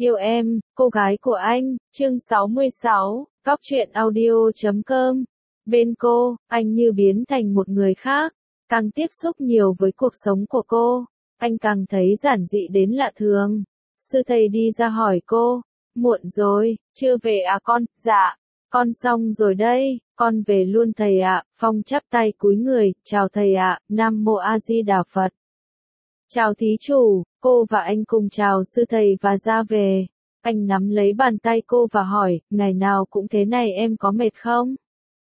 Yêu em, cô gái của anh, chương 66, Cóc truyện audio.com. Bên cô, anh như biến thành một người khác, càng tiếp xúc nhiều với cuộc sống của cô, anh càng thấy giản dị đến lạ thường. Sư thầy đi ra hỏi cô, muộn rồi, chưa về à con? Dạ, con xong rồi đây, con về luôn thầy ạ. Phong chắp tay cúi người, chào thầy ạ, Nam Mô A Di Đà Phật. Chào thí chủ, cô và anh cùng chào sư thầy và ra về. Anh nắm lấy bàn tay cô và hỏi, ngày nào cũng thế này em có mệt không?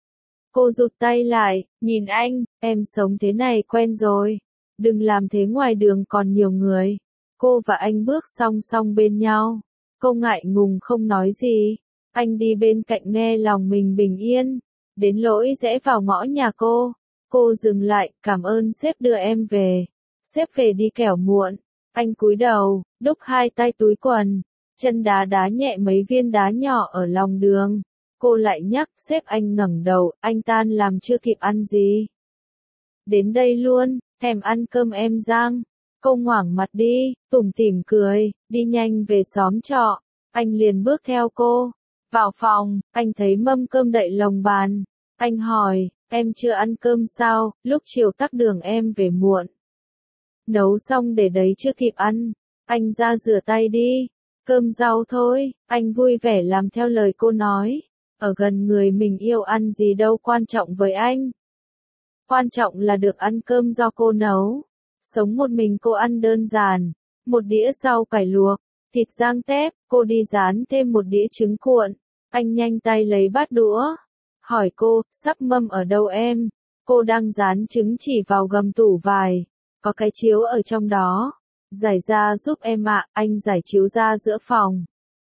Cô rụt tay lại, nhìn anh, em sống thế này quen rồi. Đừng làm thế ngoài đường còn nhiều người. Cô và anh bước song song bên nhau. Cô ngại ngùng không nói gì. Anh đi bên cạnh nghe lòng mình bình yên. Đến lỗi rẽ vào ngõ nhà cô. Cô dừng lại, cảm ơn sếp đưa em về. Sếp về đi kẻo muộn. Anh cúi đầu, đúc hai tay túi quần. Chân đá đá nhẹ mấy viên đá nhỏ ở lòng đường. Cô lại nhắc, sếp anh ngẩng đầu, anh tan làm chưa kịp ăn gì. Đến đây luôn, thèm ăn cơm em Giang. Cô ngoảng mặt đi, tủm tỉm cười, đi nhanh về xóm trọ. Anh liền bước theo cô. Vào phòng, anh thấy mâm cơm đậy lồng bàn. Anh hỏi, em chưa ăn cơm sao, lúc chiều tắc đường em về muộn. Nấu xong để đấy chưa kịp ăn. Anh ra rửa tay đi. Cơm rau thôi, anh vui vẻ làm theo lời cô nói. Ở gần người mình yêu ăn gì đâu quan trọng với anh. Quan trọng là được ăn cơm do cô nấu. Sống một mình cô ăn đơn giản. Một đĩa rau cải luộc, thịt rang tép, cô đi rán thêm một đĩa trứng cuộn. Anh nhanh tay lấy bát đũa. Hỏi cô, sắp mâm ở đâu em? Cô đang rán trứng chỉ vào gầm tủ vải. Có cái chiếu ở trong đó. Giải ra giúp em ạ, anh giải chiếu ra giữa phòng.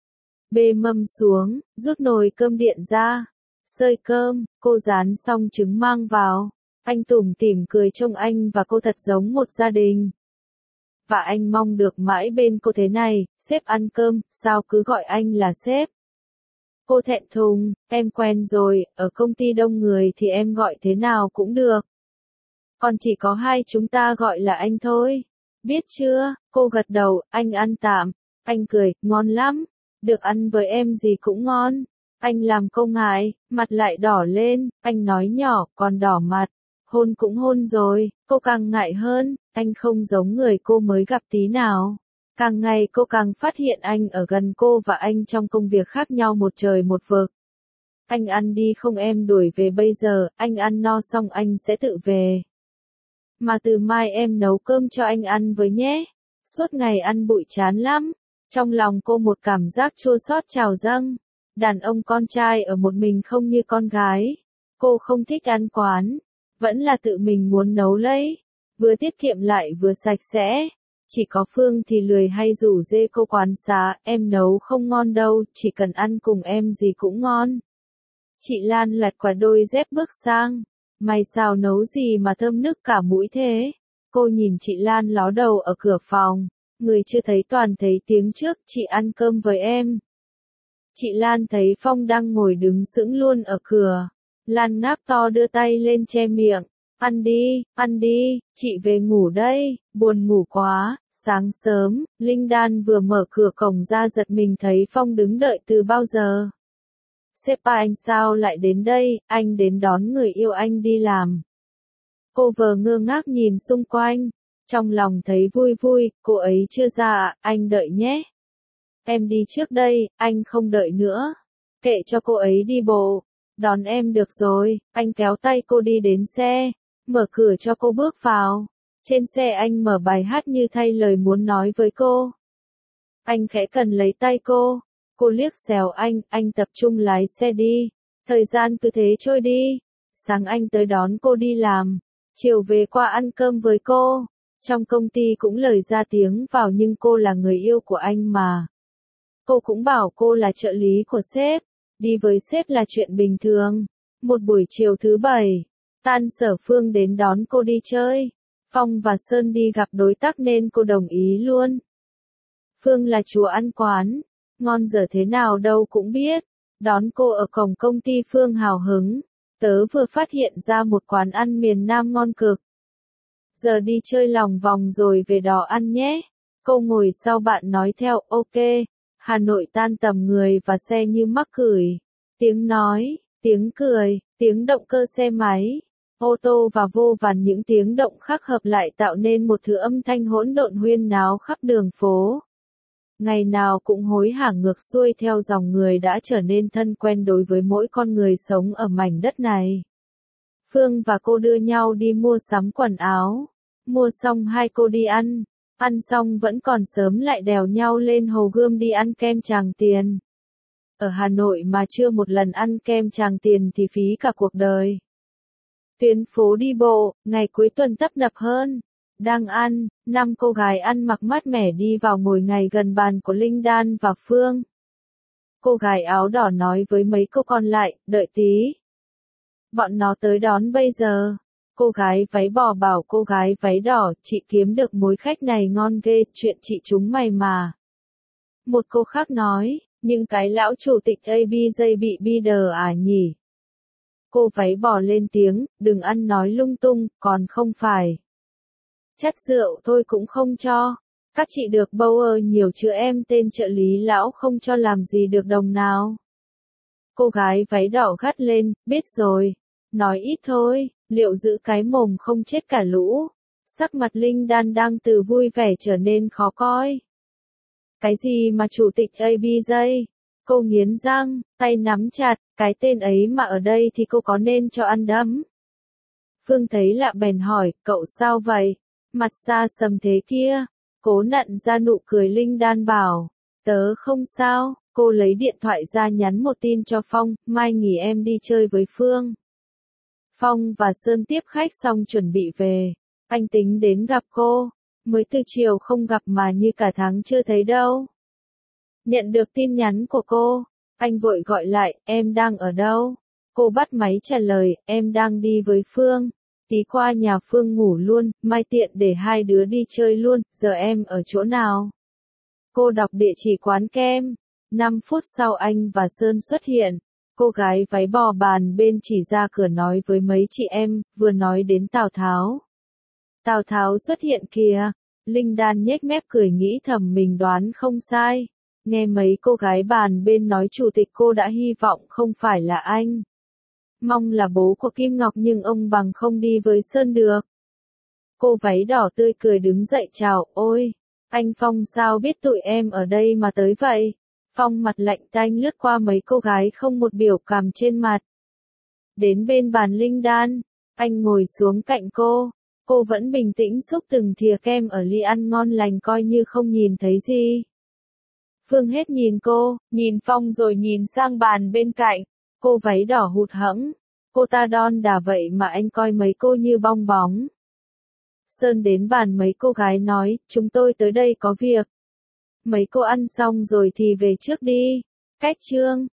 Bê mâm xuống, rút nồi cơm điện ra. Xơi cơm, cô rán xong trứng mang vào. Anh tủm tỉm cười trông anh và cô thật giống một gia đình. Và anh mong được mãi bên cô thế này, sếp ăn cơm, sao cứ gọi anh là sếp. Cô thẹn thùng, em quen rồi, ở công ty đông người thì em gọi thế nào cũng được. Còn chỉ có hai chúng ta gọi là anh thôi. Biết chưa, cô gật đầu, anh ăn tạm. Anh cười, ngon lắm. Được ăn với em gì cũng ngon. Anh làm cô ngại, mặt lại đỏ lên. Anh nói nhỏ, còn đỏ mặt. Hôn cũng hôn rồi, cô càng ngại hơn. Anh không giống người cô mới gặp tí nào. Càng ngày cô càng phát hiện anh ở gần cô và anh trong công việc khác nhau một trời một vực. Anh ăn đi không em đuổi về bây giờ, anh ăn no xong anh sẽ tự về. Mà từ mai em nấu cơm cho anh ăn với nhé. Suốt ngày ăn bụi chán lắm. Trong lòng cô một cảm giác chua xót trào dâng. Đàn ông con trai ở một mình không như con gái. Cô không thích ăn quán. Vẫn là tự mình muốn nấu lấy. Vừa tiết kiệm lại vừa sạch sẽ. Chỉ có Phương thì lười hay rủ dê cô quán xá. Em nấu không ngon đâu, chỉ cần ăn cùng em gì cũng ngon. Chị Lan lật quả đôi dép bước sang. Mày xào nấu gì mà thơm nức cả mũi thế? Cô nhìn chị Lan ló đầu ở cửa phòng. Người chưa thấy toàn thấy tiếng trước, chị ăn cơm với em. Chị Lan thấy Phong đang ngồi đứng sững luôn ở cửa. Lan ngáp to đưa tay lên che miệng. Ăn đi, chị về ngủ đây, buồn ngủ quá. Sáng sớm, Linh Đan vừa mở cửa cổng ra giật mình thấy Phong đứng đợi từ bao giờ. Sếp ba anh sao lại đến đây, anh đến đón người yêu anh đi làm. Cô vờ ngơ ngác nhìn xung quanh, trong lòng thấy vui vui, cô ấy chưa ra ạ, anh đợi nhé. Em đi trước đây, anh không đợi nữa. Kệ cho cô ấy đi bộ, đón em được rồi, anh kéo tay cô đi đến xe, mở cửa cho cô bước vào. Trên xe anh mở bài hát như thay lời muốn nói với cô. Anh khẽ cần lấy tay cô. Cô liếc xéo anh tập trung lái xe đi. Thời gian cứ thế trôi đi. Sáng anh tới đón cô đi làm. Chiều về qua ăn cơm với cô. Trong công ty cũng lời ra tiếng vào nhưng cô là người yêu của anh mà. Cô cũng bảo cô là trợ lý của sếp. Đi với sếp là chuyện bình thường. Một buổi chiều thứ bảy. Tan sở Phương đến đón cô đi chơi. Phong và Sơn đi gặp đối tác nên cô đồng ý luôn. Phương là chúa ăn quán. Ngon dở thế nào đâu cũng biết. Đón cô ở cổng công ty Phương hào hứng. Tớ vừa phát hiện ra một quán ăn miền Nam ngon cực. Giờ đi chơi lòng vòng rồi về đó ăn nhé. Cô ngồi sau bạn nói theo, ok. Hà Nội tan tầm người và xe như mắc cười. Tiếng nói, tiếng cười, tiếng động cơ xe máy, ô tô và vô vàn những tiếng động khác hợp lại tạo nên một thứ âm thanh hỗn độn huyên náo khắp đường phố. Ngày nào cũng hối hả ngược xuôi theo dòng người đã trở nên thân quen đối với mỗi con người sống ở mảnh đất này. Phương và cô đưa nhau đi mua sắm quần áo. Mua xong hai cô đi ăn. Ăn xong vẫn còn sớm lại đèo nhau lên Hồ Gươm đi ăn kem Tràng Tiền. Ở Hà Nội mà chưa một lần ăn kem Tràng Tiền thì phí cả cuộc đời. Tuyến phố đi bộ, ngày cuối tuần tấp nập hơn. Đang ăn, 5 cô gái ăn mặc mát mẻ đi vào ngồi ngay gần bàn của Linh Đan và Phương. Cô gái áo đỏ nói với mấy cô còn lại, đợi tí. Bọn nó tới đón bây giờ. Cô gái váy bò bảo cô gái váy đỏ, chị kiếm được mối khách này ngon ghê, chuyện chị chúng mày mà. Một cô khác nói, nhưng cái lão chủ tịch ABJ bị bi đờ à nhỉ? Cô váy bò lên tiếng, đừng ăn nói lung tung, còn không phải. Chắc rượu tôi cũng không cho. Các chị được bầu nhiều chứ em tên trợ lý lão không cho làm gì được đồng nào. Cô gái váy đỏ gắt lên, biết rồi. Nói ít thôi, liệu giữ cái mồm không chết cả lũ. Sắc mặt Linh Đan đang từ vui vẻ trở nên khó coi. Cái gì mà chủ tịch ABJ? Cô nghiến răng, tay nắm chặt, cái tên ấy mà ở đây thì cô có nên cho ăn đấm. Phương thấy lạ bèn hỏi, cậu sao vậy? Mặt xa sầm thế kia. Cố nặn ra nụ cười. Linh Đan bảo, tớ không sao. Cô lấy điện thoại ra nhắn một tin cho Phong, mai nghỉ em đi chơi với Phương. Phong và Sơn tiếp khách xong chuẩn bị về. Anh tính đến gặp cô. Mới từ chiều không gặp mà như cả tháng chưa thấy đâu. Nhận được tin nhắn của cô, anh vội gọi lại, em đang ở đâu? Cô bắt máy trả lời, em đang đi với Phương. Tí qua nhà Phương ngủ luôn, mai tiện để hai đứa đi chơi luôn, giờ em ở chỗ nào? Cô đọc địa chỉ quán kem. 5 phút sau anh và Sơn xuất hiện. Cô gái váy bò bàn bên chỉ ra cửa nói với mấy chị em, vừa nói đến Tào Tháo. Tào Tháo xuất hiện kìa. Linh Đan nhếch mép cười nghĩ thầm mình đoán không sai. Nghe mấy cô gái bàn bên nói chủ tịch cô đã hy vọng không phải là anh. Mong là bố của Kim Ngọc nhưng ông bằng không đi với Sơn được. Cô váy đỏ tươi cười đứng dậy chào, ôi, anh Phong sao biết tụi em ở đây mà tới vậy? Phong mặt lạnh tanh lướt qua mấy cô gái không một biểu cảm trên mặt. Đến bên bàn Linh Đan, anh ngồi xuống cạnh cô. Cô vẫn bình tĩnh xúc từng thìa kem ở ly ăn ngon lành coi như không nhìn thấy gì. Phương hết nhìn cô, nhìn Phong rồi nhìn sang bàn bên cạnh. Cô váy đỏ hụt hẫng. Cô ta đon đả vậy mà anh coi mấy cô như bong bóng. Sơn đến bàn mấy cô gái nói, chúng tôi tới đây có việc. Mấy cô ăn xong rồi thì về trước đi. Cách chương.